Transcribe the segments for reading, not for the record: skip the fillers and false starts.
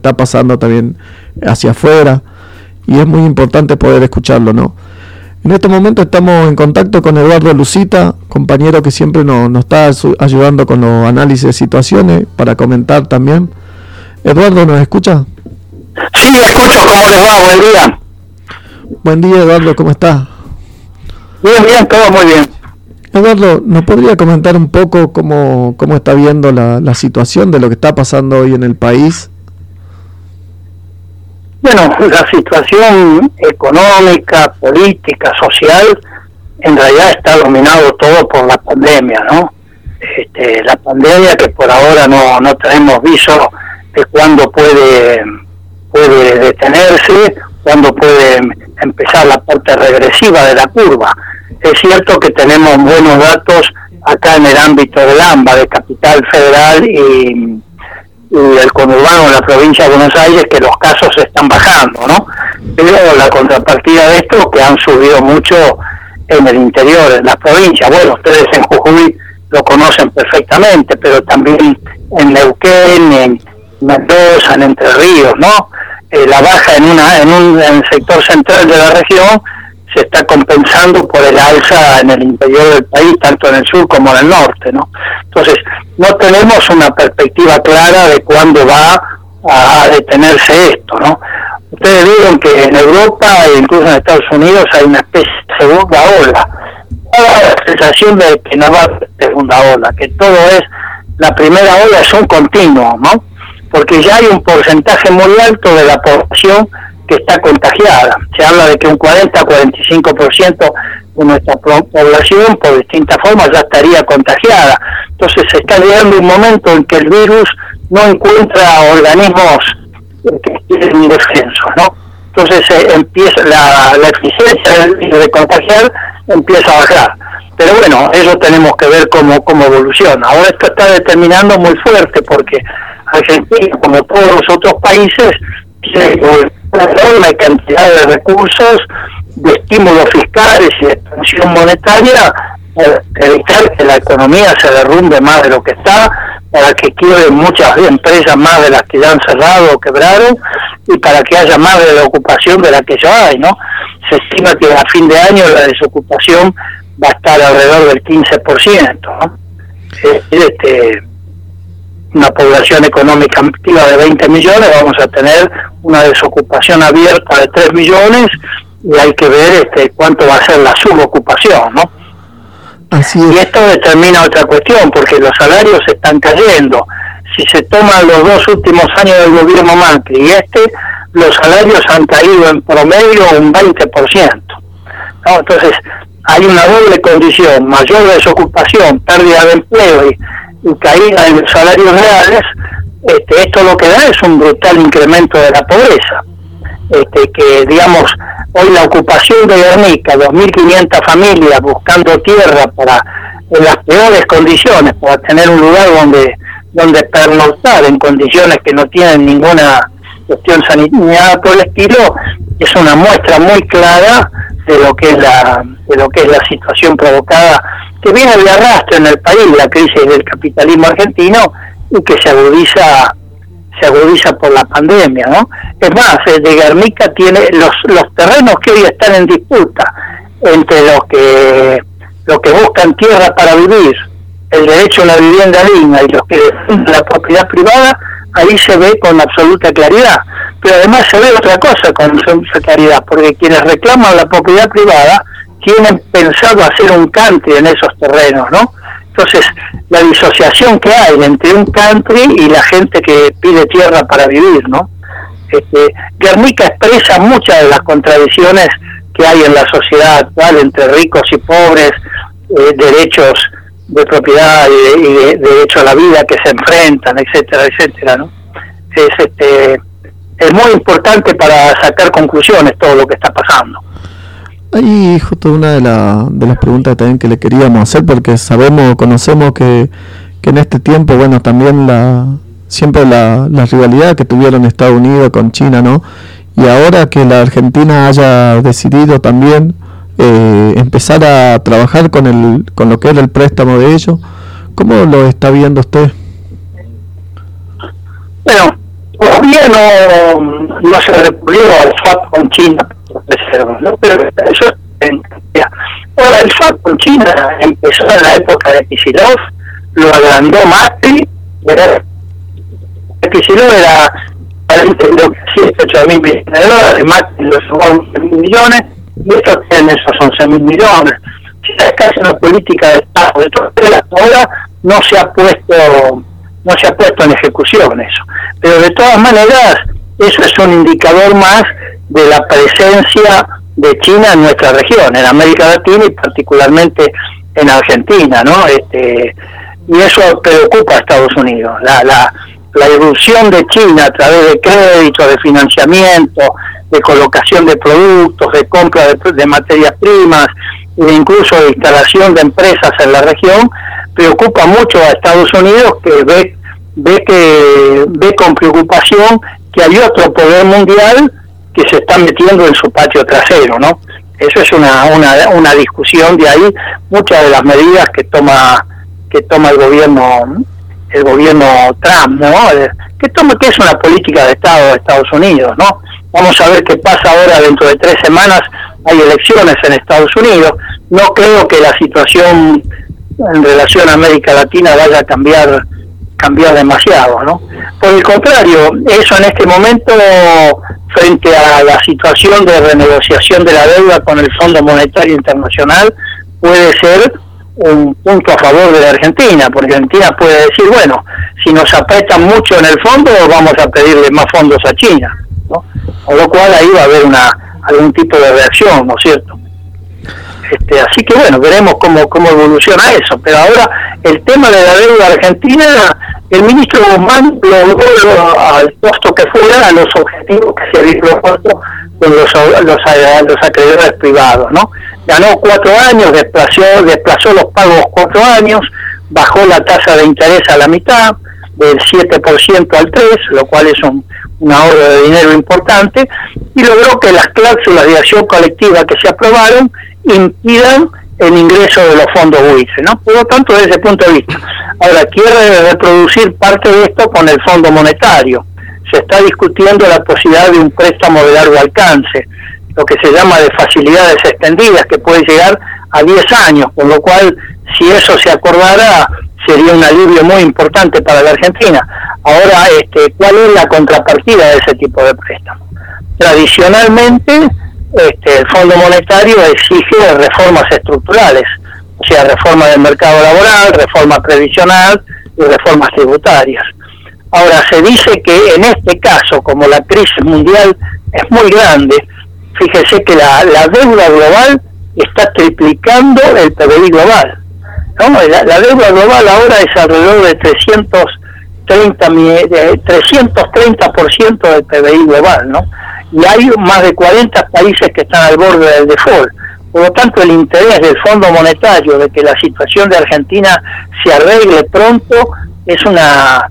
está pasando también hacia afuera, y es muy importante poder escucharlo, ¿no? En este momento estamos en contacto con Eduardo Lucita, compañero que siempre nos está ayudando con los análisis de situaciones, para comentar también. Eduardo, ¿nos escucha? Sí, escucho. ¿Cómo les va? Buen día. Buen día, Eduardo, ¿cómo está? Bien, todo muy bien. Eduardo, ¿nos podría comentar un poco cómo está viendo la situación de lo que está pasando hoy en el país? Bueno, la situación económica, política, social, en realidad está dominado todo por la pandemia, ¿no? La pandemia que por ahora no tenemos viso de cuándo puede detenerse, cuándo puede empezar la parte regresiva de la curva. Es cierto que tenemos buenos datos acá en el ámbito del AMBA, de Capital Federal y el conurbano de la provincia de Buenos Aires, que los casos están bajando, ¿no? Pero la contrapartida de esto, que han subido mucho en el interior de las provincias. Bueno, ustedes en Jujuy lo conocen perfectamente, pero también en Neuquén, en Mendoza, en Entre Ríos, ¿no? La baja en el sector central de la región se está compensando por el alza en el interior del país, tanto en el sur como en el norte, ¿no? Entonces, no tenemos una perspectiva clara de cuándo va a detenerse esto, ¿no? Ustedes vieron que en Europa e incluso en Estados Unidos hay una especie de segunda ola. Toda la sensación de que no va a haber segunda ola, que todo es, la primera ola es un continuo, ¿no? Porque ya hay un porcentaje muy alto de la población que está contagiada. Se habla de que un 40-45% de nuestra población, por distintas formas, ya estaría contagiada. Entonces se está llegando un momento en que el virus no encuentra organismos que tienen un descenso, ¿no? Entonces empieza la eficiencia del virus de contagiar empieza a bajar. Pero bueno, eso tenemos que ver cómo evoluciona. Ahora esto está determinando muy fuerte porque Argentina, como todos los otros países, tiene una enorme cantidad de recursos, de estímulos fiscales y de expansión monetaria para evitar que la economía se derrumbe más de lo que está, para que quiebren muchas empresas más de las que ya han cerrado o quebraron, y para que haya más de la ocupación de la que ya hay, ¿no? Se estima que a fin de año la desocupación va a estar alrededor del 15%, ¿no? Una población económica activa de 20 millones, vamos a tener una desocupación abierta de 3 millones, y hay que ver cuánto va a ser la subocupación, ¿no? Así es. Y esto determina otra cuestión, porque los salarios están cayendo. Si se toman los 2 últimos años del gobierno Macri y los salarios han caído en promedio un 20%, ¿no? Entonces, hay una doble condición: mayor desocupación, pérdida de empleo y caída en los salarios reales. Esto lo que da es un brutal incremento de la pobreza. Que digamos, hoy la ocupación de Guernica, 2.500 familias buscando tierra en las peores condiciones, para tener un lugar donde pernoctar en condiciones que no tienen ninguna cuestión sanitaria por el estilo, es una muestra muy clara de lo que es la situación provocada, que viene de arrastre en el país, la crisis del capitalismo argentino, y que se agudiza por la pandemia, ¿no? Es más, de Guernica tiene los terrenos que hoy están en disputa entre los que buscan tierra para vivir, el derecho a una vivienda digna, y los que defienden la propiedad privada. Ahí se ve con absoluta claridad, pero además se ve otra cosa con absoluta claridad, porque quienes reclaman la propiedad privada tienen pensado hacer un country en esos terrenos, ¿no? Entonces, la disociación que hay entre un country y la gente que pide tierra para vivir, ¿no? Guernica expresa muchas de las contradicciones que hay en la sociedad actual entre ricos y pobres, derechos de propiedad y de derecho a la vida que se enfrentan, etcétera, etcétera, ¿no? Es muy importante para sacar conclusiones todo lo que está pasando. Ahí justo una de las preguntas también que le queríamos hacer, porque conocemos que en este tiempo, bueno, también siempre la rivalidad que tuvieron Estados Unidos con China, ¿no? Y ahora que la Argentina haya decidido también empezar a trabajar con lo que era el préstamo de ellos, ¿cómo lo está viendo usted? Bueno, todavía no se recurrió al swap con China, ¿no? Pero eso ahora el swap con China empezó en la época de Kicillof, lo agrandó Macri, Kicillof era 108.000 millones de dólares, Macri lo subió a 11.000 millones, y estos tienen esos 11.000 millones. China es casi una política de Estado, de todas maneras ahora no se ha puesto en ejecución eso, pero de todas maneras eso es un indicador más de la presencia de China en nuestra región, en América Latina y particularmente en Argentina, ¿no? Y eso preocupa a Estados Unidos, la irrupción de China a través de créditos, de financiamiento, de colocación de productos, de compra de materias primas e incluso de instalación de empresas en la región, preocupa mucho a Estados Unidos, que ve con preocupación que hay otro poder mundial que se está metiendo en su patio trasero, ¿no? Eso es una discusión de ahí, muchas de las medidas que toma el gobierno Trump, ¿no? Que es una política de Estado de Estados Unidos, ¿no? Vamos a ver qué pasa ahora. Dentro de 3 semanas hay elecciones en Estados Unidos. No creo que la situación en relación a América Latina vaya a cambiar demasiado, ¿no? Por el contrario, eso en este momento, frente a la situación de renegociación de la deuda con el Fondo Monetario Internacional, puede ser un punto a favor de la Argentina, porque Argentina puede decir, bueno, si nos apretan mucho en el fondo, vamos a pedirle más fondos a China, ¿no? Con lo cual ahí va a haber algún tipo de reacción, ¿no es cierto? Así que bueno, veremos cómo evoluciona eso. Pero ahora el tema de la deuda argentina, el ministro Guzmán logró al costo que fuera a los objetivos que se habían propuesto con los acreedores privados, ¿no? Ganó 4 años, desplazó los pagos 4 años, bajó la tasa de interés a la mitad, del 7% al 3%, lo cual es un ahorro de dinero importante, y logró que las cláusulas de acción colectiva que se aprobaron impidan el ingreso de los fondos buitre, ¿no? Por lo tanto, desde ese punto de vista. Ahora, quiere reproducir parte de esto con el Fondo Monetario. Se está discutiendo la posibilidad de un préstamo de largo alcance, lo que se llama de facilidades extendidas, que puede llegar a 10 años, con lo cual, si eso se acordara, sería un alivio muy importante para la Argentina. Ahora, ¿cuál es la contrapartida de ese tipo de préstamo? Tradicionalmente, el Fondo Monetario exige reformas estructurales, o sea, reforma del mercado laboral, reforma previsional y reformas tributarias. Ahora, se dice que en este caso, como la crisis mundial es muy grande, fíjese que la deuda global está triplicando el PBI global, ¿no? La deuda global ahora es alrededor de 330% del PBI global, ¿no? Y hay más de 40 países que están al borde del default. Por lo tanto, el interés del Fondo Monetario de que la situación de Argentina se arregle pronto es una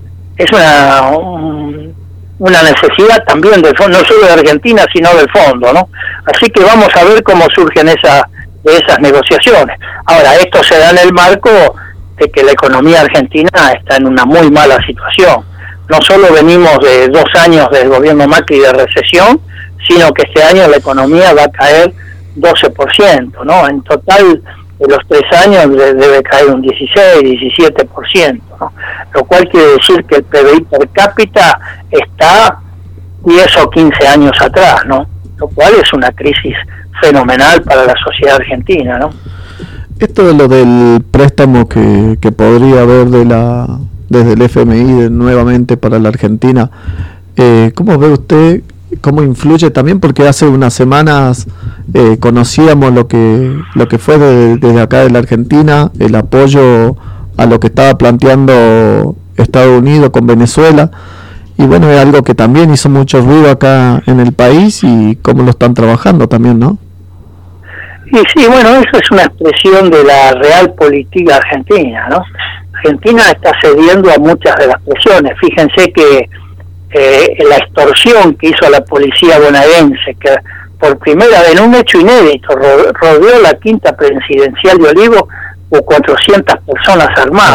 necesidad también del fondo, no solo de Argentina, sino del fondo, ¿no? Así que vamos a ver cómo surgen esas negociaciones. Ahora, esto se da en el marco de que la economía argentina está en una muy mala situación. No solo venimos de 2 años del gobierno Macri de recesión, sino que este año la economía va a caer 12%, ¿no? En total, de los 3 años debe caer un 16-17%, ¿no? Lo cual quiere decir que el PBI per cápita está 10 o 15 años atrás, ¿no? Lo cual es una crisis fenomenal para la sociedad argentina, ¿no? Esto de lo del préstamo que podría haber desde el FMI nuevamente para la Argentina, ¿cómo ve usted? ¿Cómo influye también? Porque hace unas semanas conocíamos lo que fue desde acá de la Argentina, el apoyo a lo que estaba planteando Estados Unidos con Venezuela, y bueno, es algo que también hizo mucho ruido acá en el país, y cómo lo están trabajando también, ¿no? Y sí, bueno, eso es una expresión de la real política argentina, ¿no? Argentina está cediendo a muchas de las presiones. Fíjense que la extorsión que hizo la policía bonaerense, que por primera vez, en un hecho inédito, rodeó la quinta presidencial de Olivos con 400 personas armadas,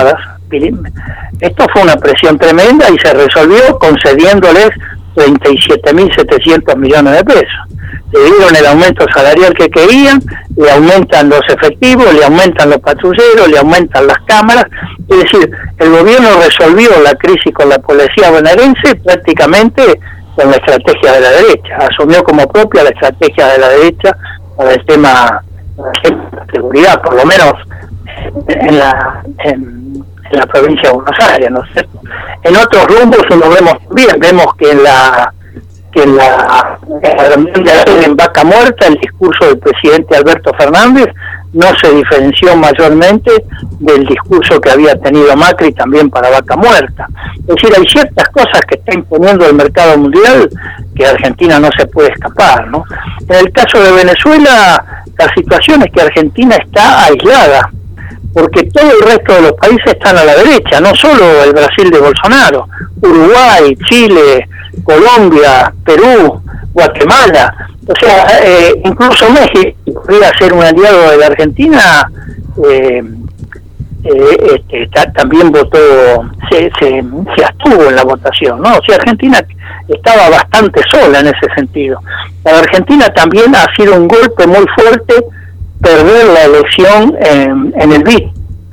Esto fue una presión tremenda y se resolvió concediéndoles 37.700 millones de pesos. Le dieron el aumento salarial que querían, le aumentan los efectivos, le aumentan los patrulleros, le aumentan las cámaras. Es decir, el gobierno resolvió la crisis con la policía bonaerense prácticamente con la estrategia de la derecha. Asumió como propia la estrategia de la derecha para el tema de la seguridad, por lo menos en la provincia de Buenos Aires, ¿no es cierto? En otros rumbos lo vemos bien, vemos que en la reunión de ayer en Vaca Muerta el discurso del presidente Alberto Fernández no se diferenció mayormente del discurso que había tenido Macri también para Vaca Muerta. Es decir, hay ciertas cosas que está imponiendo el mercado mundial que Argentina no se puede escapar, ¿no? En el caso de Venezuela, la situación es que Argentina está aislada, porque todo el resto de los países están a la derecha, no solo el Brasil de Bolsonaro, Uruguay, Chile, Colombia, Perú, Guatemala, o sea, incluso México podría ser un aliado de la Argentina, también votó, se abstuvo en la votación, ¿no? O sea, Argentina estaba bastante sola en ese sentido. Para Argentina también ha sido un golpe muy fuerte perder la elección en el BID,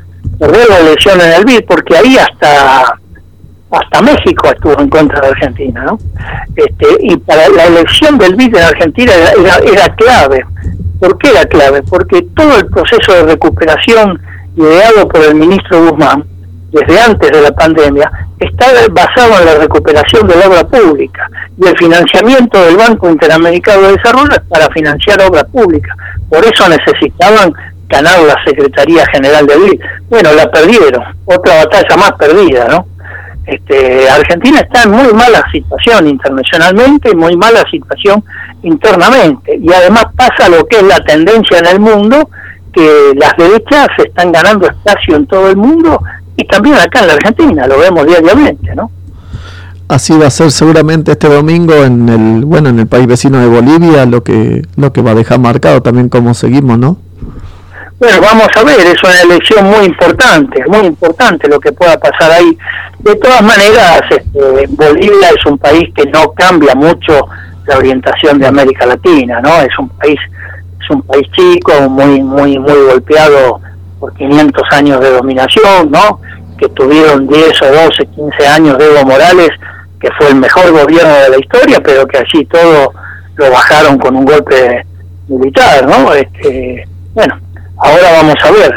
porque ahí hasta México estuvo en contra de Argentina, ¿no? Y para la elección del BID en Argentina era clave. ¿Por qué era clave? Porque todo el proceso de recuperación ideado por el ministro Guzmán, desde antes de la pandemia, está basado en la recuperación de la obra pública, y el financiamiento del Banco Interamericano de Desarrollo es para financiar obra pública. Por eso necesitaban ganar la Secretaría General del BID. Bueno, la perdieron, otra batalla más perdida, ¿no? Argentina está en muy mala situación internacionalmente y muy mala situación internamente, y además pasa lo que es la tendencia en el mundo, que las derechas están ganando espacio en todo el mundo y también acá en la Argentina, lo vemos diariamente, ¿no? Así va a ser seguramente este domingo en el país vecino de Bolivia, lo que va a dejar marcado también cómo seguimos, ¿no? Bueno, vamos a ver, es una elección muy importante lo que pueda pasar ahí. De todas maneras, Bolivia es un país que no cambia mucho la orientación de América Latina, ¿no? Es un país chico, muy golpeado por 500 años de dominación, ¿no? Que tuvieron 10 o 12, 15 años de Evo Morales, que fue el mejor gobierno de la historia, pero que allí todo lo bajaron con un golpe militar, ¿no? Bueno, ahora vamos a ver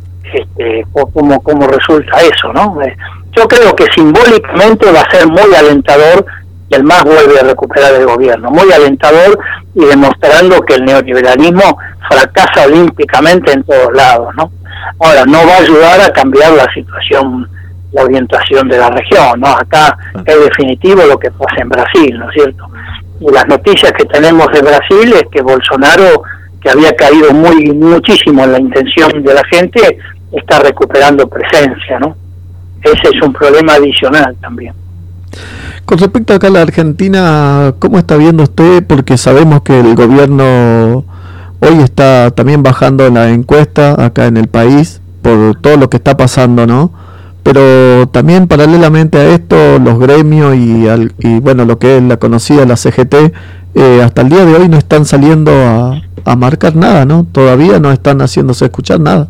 cómo resulta eso, ¿no? Yo creo que simbólicamente va a ser muy alentador que el MAS vuelve a recuperar el gobierno, muy alentador, y demostrando que el neoliberalismo fracasa olímpicamente en todos lados, ¿no? Ahora, no va a ayudar a cambiar la situación, la orientación de la región, ¿no? Acá es definitivo lo que pasa en Brasil, ¿no es cierto? Y las noticias que tenemos de Brasil es que Bolsonaro, que había caído muchísimo en la intención de la gente, está recuperando presencia, ¿no? Ese es un problema adicional también. Con respecto acá a la Argentina, ¿cómo está viendo usted? Porque sabemos que el gobierno hoy está también bajando en la encuesta acá en el país por todo lo que está pasando, ¿no? Pero también paralelamente a esto, los gremios y bueno, lo que es la conocida, la CGT, hasta el día de hoy no están saliendo a marcar nada, ¿no? Todavía no están haciéndose escuchar nada.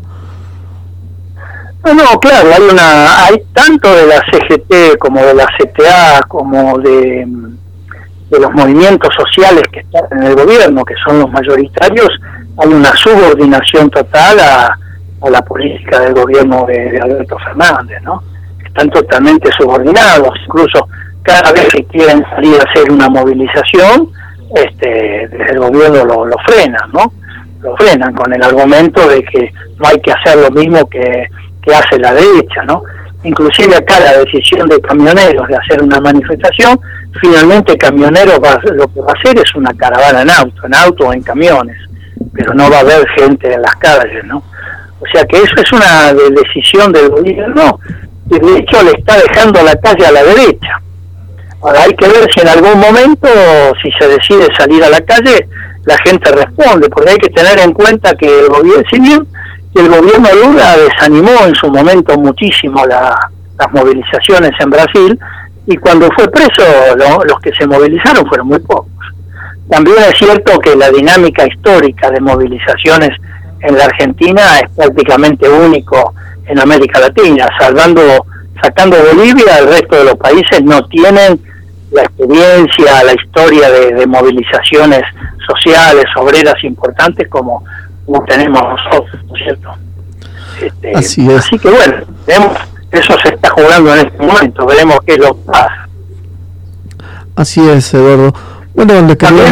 No, claro, hay tanto de la CGT como de la CTA, como de los movimientos sociales que están en el gobierno, que son los mayoritarios, hay una subordinación total a la política del gobierno de Alberto Fernández, ¿no? Están totalmente subordinados, incluso cada vez que quieren salir a hacer una movilización, desde el gobierno lo frenan, ¿no? Lo frenan con el argumento de que no hay que hacer lo mismo que hace la derecha, ¿no? Inclusive acá la decisión de camioneros de hacer una manifestación, finalmente Camioneros lo que va a hacer es una caravana en auto o en camiones, pero no va a haber gente en las calles, ¿no? O sea que eso es una decisión del gobierno, y de hecho le está dejando la calle a la derecha. Ahora hay que ver si en algún momento, si se decide salir a la calle, la gente responde, porque hay que tener en cuenta que el gobierno, si bien que el gobierno Lula desanimó en su momento muchísimo las movilizaciones en Brasil, y cuando fue preso los que se movilizaron fueron muy pocos. También es cierto que la dinámica histórica de movilizaciones en la Argentina es prácticamente único en América Latina, sacando Bolivia, el resto de los países no tienen la experiencia, la historia de movilizaciones sociales, obreras importantes como tenemos nosotros, ¿no es cierto? Así es. Así que bueno, eso se está jugando en este momento, veremos qué es lo que pasa. Así es, Eduardo. Bueno, también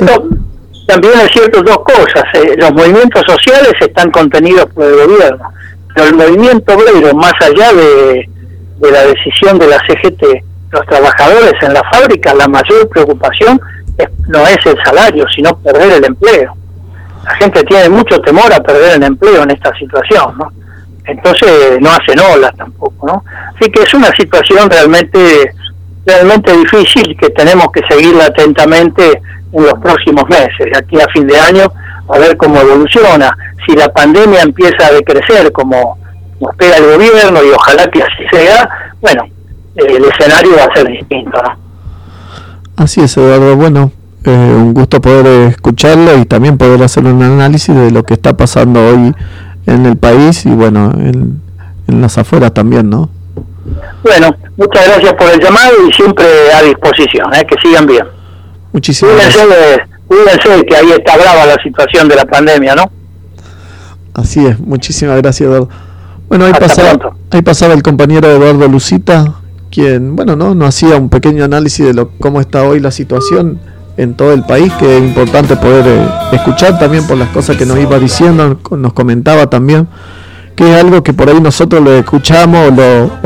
es cierto dos cosas, los movimientos sociales están contenidos por el gobierno, pero el movimiento obrero, más allá de la decisión de la CGT, los trabajadores en la fábrica, la mayor preocupación no es el salario, sino perder el empleo. La gente tiene mucho temor a perder el empleo en esta situación, ¿no? Entonces no hacen olas tampoco, ¿no? Así que es una situación realmente difícil que tenemos que seguirla atentamente en los próximos meses, de aquí a fin de año, a ver cómo evoluciona. Si la pandemia empieza a decrecer como espera el gobierno, y ojalá que así sea, bueno, el escenario va a ser distinto, ¿no? Así es, Eduardo. Bueno, un gusto poder escucharlo y también poder hacer un análisis de lo que está pasando hoy en el país y bueno, en las afueras también, ¿no? Bueno, muchas gracias por el llamado y siempre a disposición, que sigan bien. Muchísimas gracias. Cuídense que ahí está brava la situación de la pandemia, ¿no? Así es, muchísimas gracias, Eduardo. Bueno, ahí pasaba el compañero Eduardo Lucita, quien, bueno, nos hacía un pequeño análisis de cómo está hoy la situación en todo el país, que es importante poder escuchar también por las cosas que nos iba diciendo, nos comentaba también, que es algo que por ahí nosotros lo escuchamos o